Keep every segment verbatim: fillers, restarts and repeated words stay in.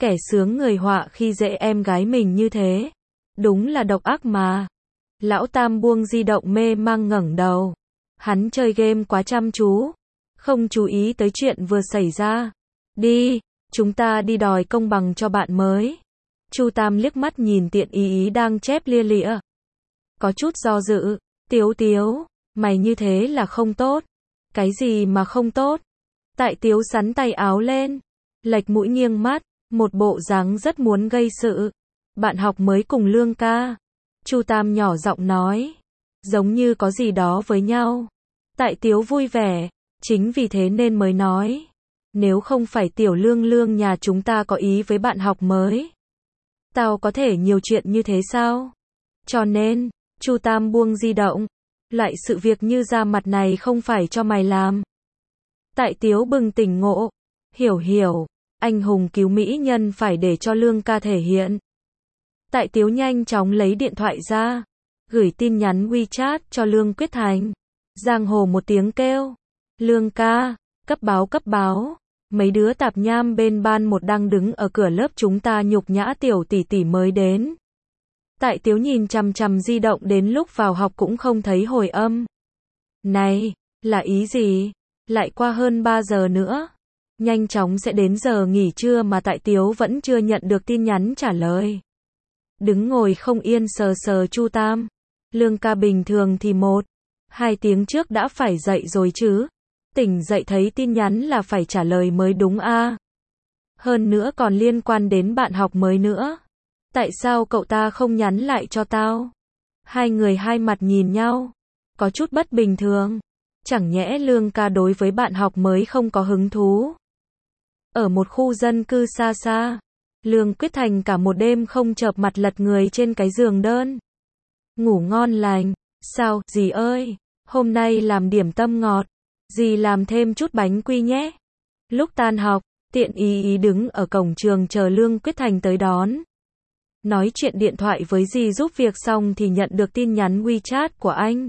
Kẻ sướng người họa khi dễ em gái mình như thế. Đúng là độc ác mà. Lão Tam buông di động mê mang ngẩng đầu. Hắn chơi game quá chăm chú. Không chú ý tới chuyện vừa xảy ra. Đi, chúng ta đi đòi công bằng cho bạn mới. Chu Tam liếc mắt nhìn Tiện Ý Ý đang chép lia lịa. Có chút do dự. Tiếu Tiếu, mày như thế là không tốt. Cái gì mà không tốt? Tại Tiếu sắn tay áo lên. Lệch mũi nghiêng mắt. Một bộ dáng rất muốn gây sự. Bạn học mới cùng Lương ca. Chu Tam nhỏ giọng nói. Giống như có gì đó với nhau. Tại Tiếu vui vẻ. Chính vì thế nên mới nói. Nếu không phải Tiểu Lương Lương nhà chúng ta có ý với bạn học mới. Tao có thể nhiều chuyện như thế sao? Cho nên, Chu Tam buông di động. Loại sự việc như ra mặt này không phải cho mày làm. Tại Tiếu bừng tỉnh ngộ. Hiểu hiểu. Anh hùng cứu mỹ nhân phải để cho Lương ca thể hiện. Tại Tiếu nhanh chóng lấy điện thoại ra. Gửi tin nhắn WeChat cho Lương Quyết Thành. Giang hồ một tiếng kêu. Lương ca, cấp báo cấp báo. Mấy đứa tạp nham bên ban một đang đứng ở cửa lớp chúng ta nhục nhã tiểu tỷ tỷ mới đến. Tại Tiếu nhìn chằm chằm di động đến lúc vào học cũng không thấy hồi âm. Này, là ý gì? Lại qua hơn ba giờ nữa. Nhanh chóng sẽ đến giờ nghỉ trưa mà Tại Tiếu vẫn chưa nhận được tin nhắn trả lời. Đứng ngồi không yên sờ sờ Chu Tam. Lương ca bình thường thì một, hai tiếng trước đã phải dậy rồi chứ. Tỉnh dậy thấy tin nhắn là phải trả lời mới đúng a. Hơn nữa còn liên quan đến bạn học mới nữa. Tại sao cậu ta không nhắn lại cho tao? Hai người hai mặt nhìn nhau. Có chút bất bình thường. Chẳng nhẽ Lương ca đối với bạn học mới không có hứng thú. Ở một khu dân cư xa xa. Lương Quyết Thành cả một đêm không chợp mặt lật người trên cái giường đơn. Ngủ ngon lành. Sao, dì ơi? Hôm nay làm điểm tâm ngọt. Dì làm thêm chút bánh quy nhé. Lúc tan học, Tiện Ý Ý đứng ở cổng trường chờ Lương Quyết Thành tới đón. Nói chuyện điện thoại với dì giúp việc xong thì nhận được tin nhắn WeChat của anh.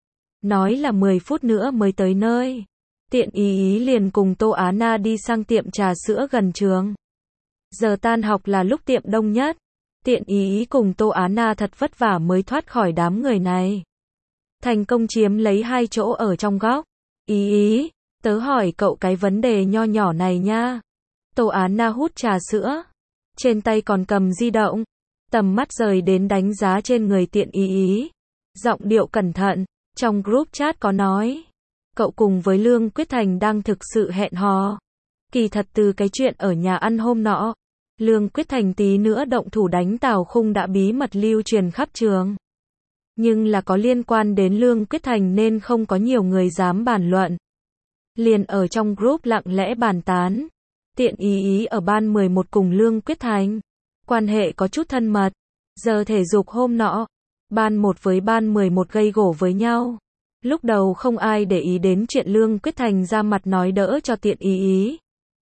Nói là mười phút nữa mới tới nơi. Tiện Ý Ý liền cùng Tô Á Na đi sang tiệm trà sữa gần trường. Giờ tan học là lúc tiệm đông nhất. Tiện Ý Ý cùng Tô Á Na thật vất vả mới thoát khỏi đám người này. Thành công chiếm lấy hai chỗ ở trong góc. Ý Ý, tớ hỏi cậu cái vấn đề nho nhỏ này nha. Tô Á Na hút trà sữa. Trên tay còn cầm di động. Tầm mắt rời đến đánh giá trên người Tiện Ý Ý. Giọng điệu cẩn thận. Trong group chat có nói. Cậu cùng với Lương Quyết Thành đang thực sự hẹn hò. Kỳ thật từ cái chuyện ở nhà ăn hôm nọ. Lương Quyết Thành tí nữa động thủ đánh Tào Khung đã bí mật lưu truyền khắp trường. Nhưng là có liên quan đến Lương Quyết Thành nên không có nhiều người dám bàn luận. Liền ở trong group lặng lẽ bàn tán. Tiện Ý Ý ở ban mười một cùng Lương Quyết Thành. Quan hệ có chút thân mật. Giờ thể dục hôm nọ. Ban một với ban mười một gây gổ với nhau. Lúc đầu không ai để ý đến chuyện Lương Quyết Thành ra mặt nói đỡ cho Tiện Ý Ý.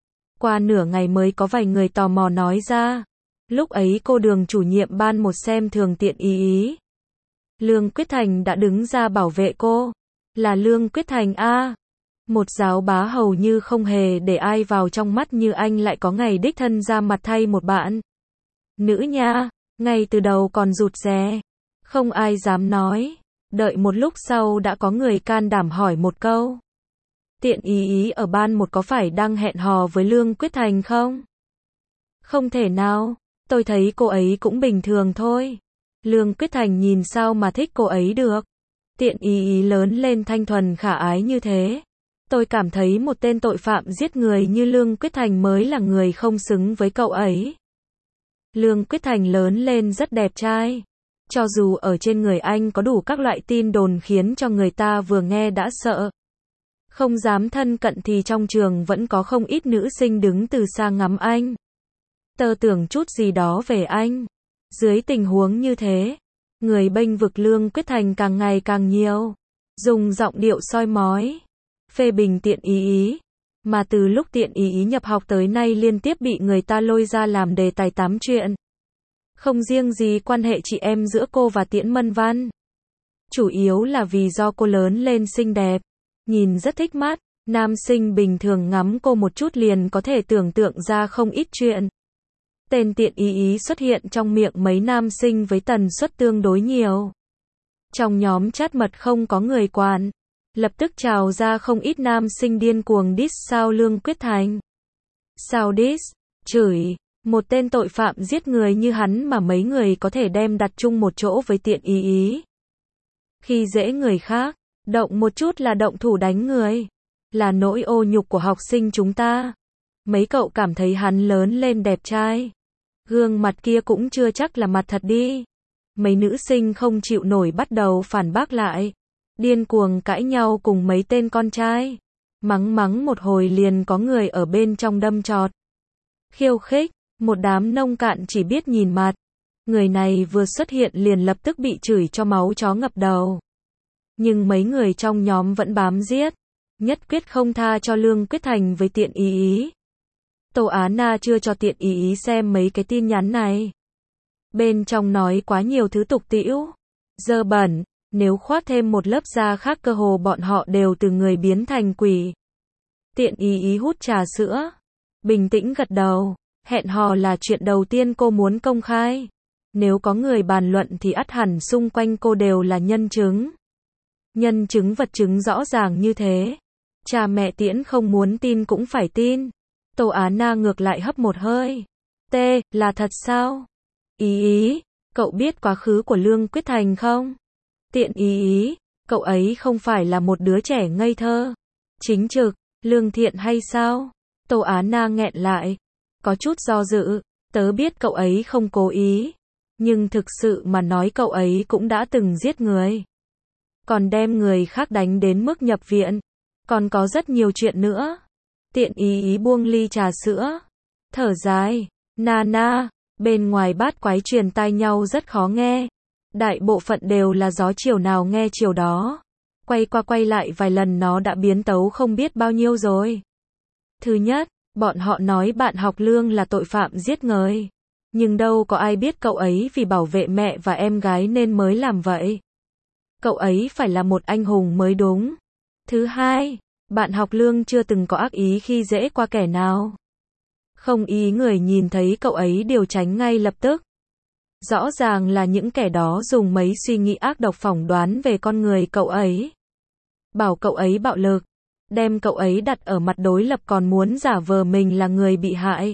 Qua nửa ngày mới có vài người tò mò nói ra. Lúc ấy cô Đường chủ nhiệm ban một xem thường Tiện Ý Ý. Lương Quyết Thành đã đứng ra bảo vệ cô. Là Lương Quyết Thành a. Một giáo bá hầu như không hề để ai vào trong mắt như anh lại có ngày đích thân ra mặt thay một bạn. Nữ nha, ngay từ đầu còn rụt rè. Không ai dám nói. Đợi một lúc sau đã có người can đảm hỏi một câu. Tiện Ý Ý ở ban một có phải đang hẹn hò với Lương Quyết Thành không? Không thể nào, tôi thấy cô ấy cũng bình thường thôi. Lương Quyết Thành nhìn sao mà thích cô ấy được. Tiện Ý Ý lớn lên thanh thuần khả ái như thế. Tôi cảm thấy một tên tội phạm giết người như Lương Quyết Thành mới là người không xứng với cậu ấy. Lương Quyết Thành lớn lên rất đẹp trai. Cho dù ở trên người anh có đủ các loại tin đồn khiến cho người ta vừa nghe đã sợ. Không dám thân cận thì trong trường vẫn có không ít nữ sinh đứng từ xa ngắm anh. Tơ tưởng chút gì đó về anh. Dưới tình huống như thế, người bênh vực Lương Quyết Thành càng ngày càng nhiều. Dùng giọng điệu soi mói, phê bình Tiện Ý Ý. Mà từ lúc Tiện Ý Ý nhập học tới nay liên tiếp bị người ta lôi ra làm đề tài tám chuyện. Không riêng gì quan hệ chị em giữa cô và Tiễn Mân Văn. Chủ yếu là vì do cô lớn lên xinh đẹp, nhìn rất thích mắt, nam sinh bình thường ngắm cô một chút liền có thể tưởng tượng ra không ít chuyện. Tên tiện ý ý xuất hiện trong miệng mấy nam sinh với tần suất tương đối nhiều. Trong nhóm chat mật không có người quản, lập tức trào ra không ít nam sinh điên cuồng diss sao Lương Quyết Thành. Sao diss? Chửi, một tên tội phạm giết người như hắn mà mấy người có thể đem đặt chung một chỗ với tiện ý ý. Khi dễ người khác, động một chút là động thủ đánh người, là nỗi ô nhục của học sinh chúng ta. Mấy cậu cảm thấy hắn lớn lên đẹp trai, gương mặt kia cũng chưa chắc là mặt thật đi. Mấy nữ sinh không chịu nổi bắt đầu phản bác lại, điên cuồng cãi nhau cùng mấy tên con trai. Mắng mắng một hồi liền có người ở bên trong đâm chọt. Khiêu khích, một đám nông cạn chỉ biết nhìn mặt. Người này vừa xuất hiện liền lập tức bị chửi cho máu chó ngập đầu. Nhưng mấy người trong nhóm vẫn bám giết, nhất quyết không tha cho Lương Quyết Thành với tiện ý ý. Tô Á Na chưa cho tiện ý ý xem mấy cái tin nhắn này. Bên trong nói quá nhiều thứ tục tĩu, dơ bẩn, nếu khoác thêm một lớp da khác cơ hồ bọn họ đều từ người biến thành quỷ. Tiện ý ý hút trà sữa, bình tĩnh gật đầu, hẹn hò là chuyện đầu tiên cô muốn công khai. Nếu có người bàn luận thì ắt hẳn xung quanh cô đều là nhân chứng. Nhân chứng vật chứng rõ ràng như thế. Cha mẹ Tiễn không muốn tin cũng phải tin. Tô Á Na ngược lại hấp một hơi. T, là thật sao? Ý ý, cậu biết quá khứ của Lương Quyết Thành không? Tiện ý ý, cậu ấy không phải là một đứa trẻ ngây thơ, chính trực, lương thiện hay sao? Tô Á Na nghẹn lại, có chút do dự, tớ biết cậu ấy không cố ý, nhưng thực sự mà nói cậu ấy cũng đã từng giết người. Còn đem người khác đánh đến mức nhập viện, còn có rất nhiều chuyện nữa. Tiện ý ý buông ly trà sữa, thở dài, na na, bên ngoài bát quái truyền tai nhau rất khó nghe. Đại bộ phận đều là gió chiều nào nghe chiều đó. Quay qua quay lại vài lần nó đã biến tấu không biết bao nhiêu rồi. Thứ nhất, bọn họ nói bạn học Lương là tội phạm giết người. Nhưng đâu có ai biết cậu ấy vì bảo vệ mẹ và em gái nên mới làm vậy. Cậu ấy phải là một anh hùng mới đúng. Thứ hai, bạn học Lương chưa từng có ác ý khi dễ qua kẻ nào. Không ý người nhìn thấy cậu ấy đều tránh ngay lập tức. Rõ ràng là những kẻ đó dùng mấy suy nghĩ ác độc phỏng đoán về con người cậu ấy. Bảo cậu ấy bạo lực, đem cậu ấy đặt ở mặt đối lập còn muốn giả vờ mình là người bị hại.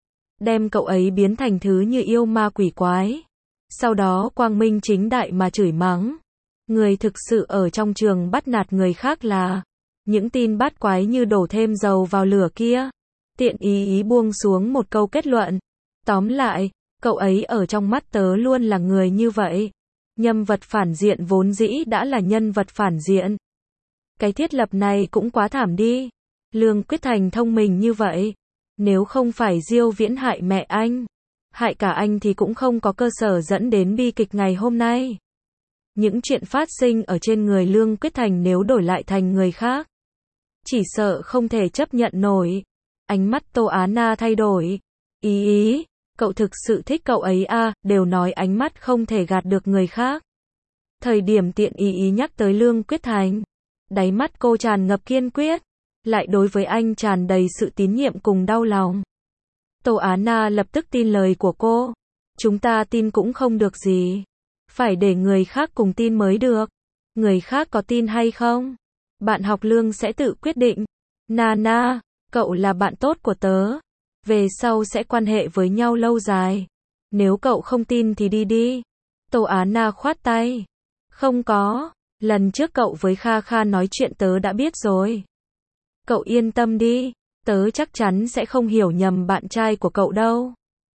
Đem cậu ấy biến thành thứ như yêu ma quỷ quái. Sau đó quang minh chính đại mà chửi mắng. Người thực sự ở trong trường bắt nạt người khác là những tin bát quái như đổ thêm dầu vào lửa kia. Tiện ý ý buông xuống một câu kết luận. Tóm lại, cậu ấy ở trong mắt tớ luôn là người như vậy. Nhân vật phản diện vốn dĩ đã là nhân vật phản diện. Cái thiết lập này cũng quá thảm đi. Lương Quyết Thành thông minh như vậy. Nếu không phải Diêu Viễn hại mẹ anh, hại cả anh thì cũng không có cơ sở dẫn đến bi kịch ngày hôm nay. Những chuyện phát sinh ở trên người Lương Quyết Thành nếu đổi lại thành người khác, chỉ sợ không thể chấp nhận nổi. Ánh mắt Tô Á Na thay đổi. Ý ý, cậu thực sự thích cậu ấy à, đều nói ánh mắt không thể gạt được người khác. Thời điểm tiện ý ý nhắc tới Lương Quyết Thành, đáy mắt cô tràn ngập kiên quyết, lại đối với anh tràn đầy sự tín nhiệm cùng đau lòng. Tô Á Na lập tức tin lời của cô. Chúng ta tin cũng không được gì. Phải để người khác cùng tin mới được. Người khác có tin hay không? Bạn học Lương sẽ tự quyết định. Na na, cậu là bạn tốt của tớ. Về sau sẽ quan hệ với nhau lâu dài. Nếu cậu không tin thì đi đi. Tô Á Na khoát tay. Không có, lần trước cậu với Kha Kha nói chuyện tớ đã biết rồi. Cậu yên tâm đi, tớ chắc chắn sẽ không hiểu nhầm bạn trai của cậu đâu.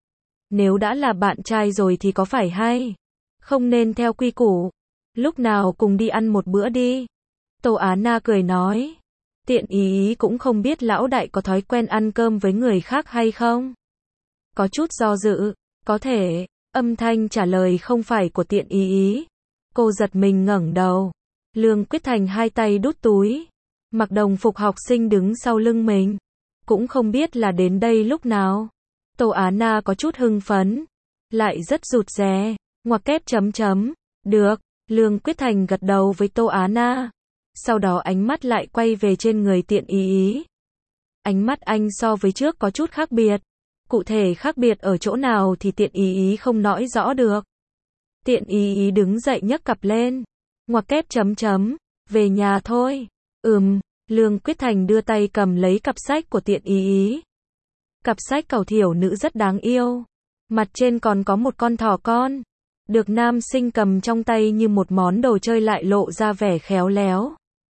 Nếu đã là bạn trai rồi thì có phải hay không nên theo quy củ, lúc nào cùng đi ăn một bữa đi. Tô Á Na cười nói. Tiện ý ý cũng không biết lão đại có thói quen ăn cơm với người khác hay không. Có chút do dự, có thể, âm thanh trả lời không phải của tiện ý ý. Cô giật mình ngẩng đầu. Lương Quyết Thành hai tay đút túi, mặc đồng phục học sinh đứng sau lưng mình. Cũng không biết là đến đây lúc nào. Tô Á Na có chút hưng phấn, lại rất rụt rè, ngoặc kép chấm chấm. Được, Lương Quyết Thành gật đầu với Tô Á Na. Sau đó ánh mắt lại quay về trên người tiện ý ý. Ánh mắt anh so với trước có chút khác biệt. Cụ thể khác biệt ở chỗ nào thì tiện ý ý không nói rõ được. Tiện ý ý đứng dậy nhấc cặp lên. Ngoặc kép chấm chấm. Về nhà thôi. Ừm, Lương Quyết Thành đưa tay cầm lấy cặp sách của tiện ý ý. Cặp sách cẩu thiểu nữ rất đáng yêu. Mặt trên còn có một con thỏ con. Được nam sinh cầm trong tay như một món đồ chơi lại lộ ra vẻ khéo léo.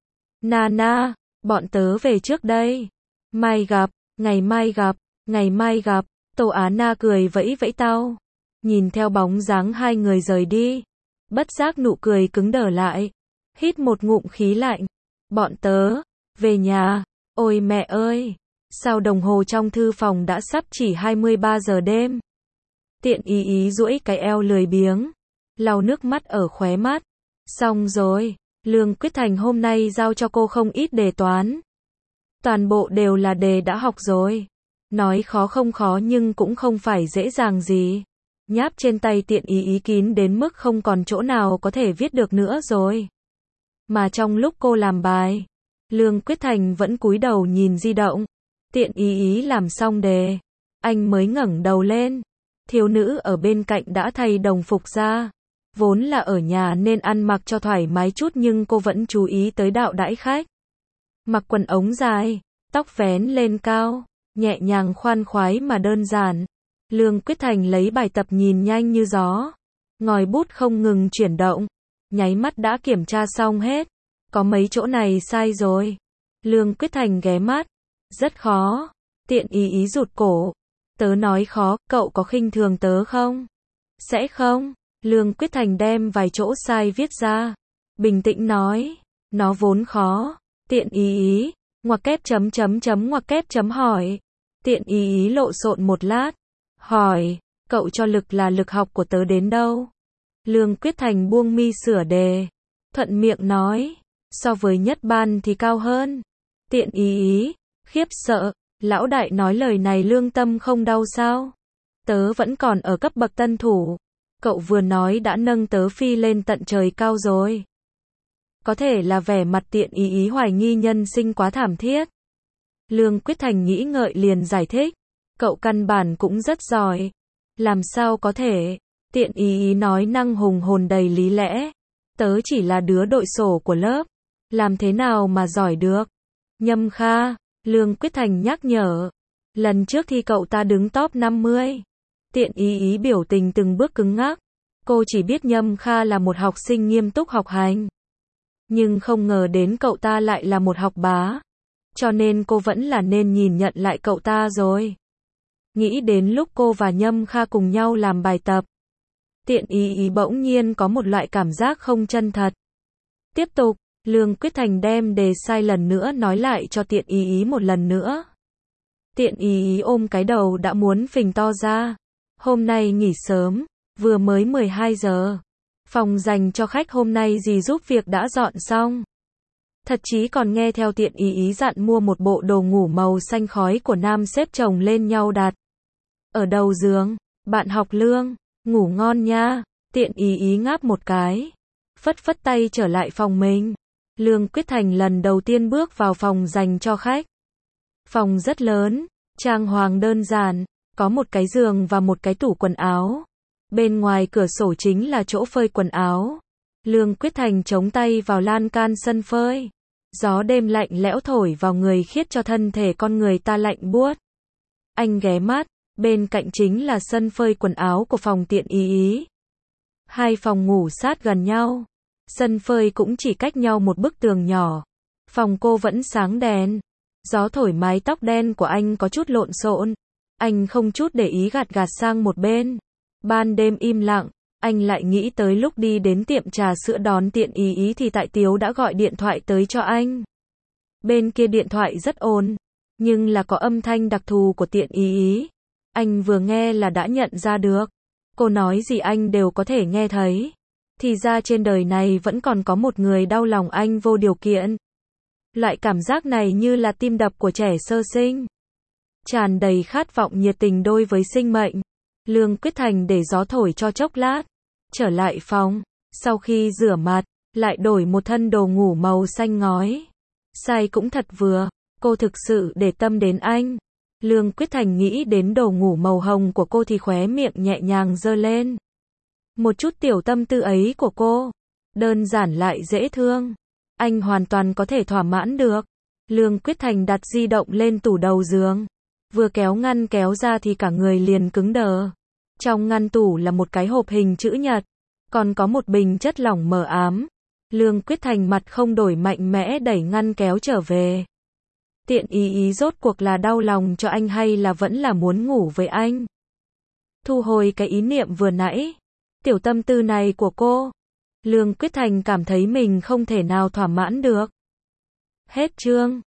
Nana, bọn tớ về trước đây. Mai gặp, ngày mai gặp, ngày mai gặp. Tô Á Na cười vẫy vẫy tao. Nhìn theo bóng dáng hai người rời đi. Bất giác nụ cười cứng đờ lại. Hít một ngụm khí lạnh. Bọn tớ, về nhà. Ôi mẹ ơi, sao đồng hồ trong thư phòng đã sắp chỉ hai mươi ba giờ đêm. Tiện ý ý duỗi cái eo lười biếng. Lau nước mắt ở khóe mắt. Xong rồi, Lương Quyết Thành hôm nay giao cho cô không ít đề toán. Toàn bộ đều là đề đã học rồi. Nói khó không khó nhưng cũng không phải dễ dàng gì. Nháp trên tay tiện ý ý kín đến mức không còn chỗ nào có thể viết được nữa rồi. Mà trong lúc cô làm bài, Lương Quyết Thành vẫn cúi đầu nhìn di động. Tiện ý ý làm xong đề, anh mới ngẩng đầu lên. Thiếu nữ ở bên cạnh đã thay đồng phục ra. Vốn là ở nhà nên ăn mặc cho thoải mái chút nhưng cô vẫn chú ý tới đạo đãi khách. Mặc quần ống dài, tóc vén lên cao, nhẹ nhàng khoan khoái mà đơn giản. Lương Quyết Thành lấy bài tập nhìn nhanh như gió. Ngòi bút không ngừng chuyển động. Nháy mắt đã kiểm tra xong hết. Có mấy chỗ này sai rồi. Lương Quyết Thành ghé mắt. Rất khó. Tiện ý ý rụt cổ. Tớ nói khó, cậu có khinh thường tớ không? Sẽ không. Lương Quyết Thành đem vài chỗ sai viết ra. Bình tĩnh nói. Nó vốn khó. Tiện ý ý. Ngoặc kép chấm chấm chấm ngoặc kép chấm hỏi. Tiện ý ý lộ xộn một lát. Hỏi. Cậu cho lực là lực học của tớ đến đâu? Lương Quyết Thành buông mi sửa đề. Thuận miệng nói. So với nhất ban thì cao hơn. Tiện ý ý. Khiếp sợ. Lão đại nói lời này lương tâm không đau sao? Tớ vẫn còn ở cấp bậc tân thủ. Cậu vừa nói đã nâng tớ phi lên tận trời cao rồi. Có thể là vẻ mặt tiện ý ý hoài nghi nhân sinh quá thảm thiết. Lương Quyết Thành nghĩ ngợi liền giải thích. Cậu căn bản cũng rất giỏi. Làm sao có thể? Tiện ý ý nói năng hùng hồn đầy lý lẽ. Tớ chỉ là đứa đội sổ của lớp. Làm thế nào mà giỏi được? Nhâm Kha, Lương Quyết Thành nhắc nhở. Lần trước thì cậu ta đứng top năm mươi. Tiện ý ý biểu tình từng bước cứng ngắc. Cô chỉ biết Nhâm Kha là một học sinh nghiêm túc học hành. Nhưng không ngờ đến cậu ta lại là một học bá. Cho nên cô vẫn là nên nhìn nhận lại cậu ta rồi. Nghĩ đến lúc cô và Nhâm Kha cùng nhau làm bài tập. Tiện ý ý bỗng nhiên có một loại cảm giác không chân thật. Tiếp tục, Lương Quyết Thành đem đề sai lần nữa nói lại cho tiện ý ý một lần nữa. Tiện ý ý ôm cái đầu đã muốn phình to ra. Hôm nay nghỉ sớm, vừa mới mười hai giờ. Phòng dành cho khách hôm nay dì giúp việc đã dọn xong. Thật chí còn nghe theo tiện ý ý dặn mua một bộ đồ ngủ màu xanh khói của nam xếp chồng lên nhau đặt. Ở đầu giường, bạn học Lương, ngủ ngon nha. Tiện ý ý ngáp một cái. Phất phất tay trở lại phòng mình. Lương Quyết Thành lần đầu tiên bước vào phòng dành cho khách. Phòng rất lớn, trang hoàng đơn giản, có một cái giường và một cái tủ quần áo. Bên ngoài cửa sổ chính là chỗ phơi quần áo. Lương Quyết Thành chống tay vào lan can sân phơi. Gió đêm lạnh lẽo thổi vào người khiết cho thân thể con người ta lạnh buốt. Anh ghé mắt, bên cạnh chính là sân phơi quần áo của phòng tiện ý ý. Hai phòng ngủ sát gần nhau. Sân phơi cũng chỉ cách nhau một bức tường nhỏ. Phòng cô vẫn sáng đèn. Gió thổi mái tóc đen của anh có chút lộn xộn. Anh không chút để ý gạt gạt sang một bên. Ban đêm im lặng, anh lại nghĩ tới lúc đi đến tiệm trà sữa đón tiện ý ý thì tại Tiếu đã gọi điện thoại tới cho anh. Bên kia điện thoại rất ồn, nhưng là có âm thanh đặc thù của tiện ý ý. Anh vừa nghe là đã nhận ra được. Cô nói gì anh đều có thể nghe thấy. Thì ra trên đời này vẫn còn có một người đau lòng anh vô điều kiện. Loại cảm giác này như là tim đập của trẻ sơ sinh. Tràn đầy khát vọng nhiệt tình đối với sinh mệnh. Lương Quyết Thành để gió thổi cho chốc lát. Trở lại phòng. Sau khi rửa mặt, lại đổi một thân đồ ngủ màu xanh ngói. Size cũng thật vừa. Cô thực sự để tâm đến anh. Lương Quyết Thành nghĩ đến đồ ngủ màu hồng của cô thì khóe miệng nhẹ nhàng giơ lên. Một chút tiểu tâm tư ấy của cô, đơn giản lại dễ thương. Anh hoàn toàn có thể thỏa mãn được. Lương Quyết Thành đặt di động lên tủ đầu giường. Vừa kéo ngăn kéo ra thì cả người liền cứng đờ. Trong ngăn tủ là một cái hộp hình chữ nhật, còn có một bình chất lỏng mờ ám. Lương Quyết Thành mặt không đổi mạnh mẽ đẩy ngăn kéo trở về. Tiện ý ý rốt cuộc là đau lòng cho anh hay là vẫn là muốn ngủ với anh. Thu hồi cái ý niệm vừa nãy, tiểu tâm tư này của cô, Lương Quyết Thành cảm thấy mình không thể nào thỏa mãn được. Hết chương.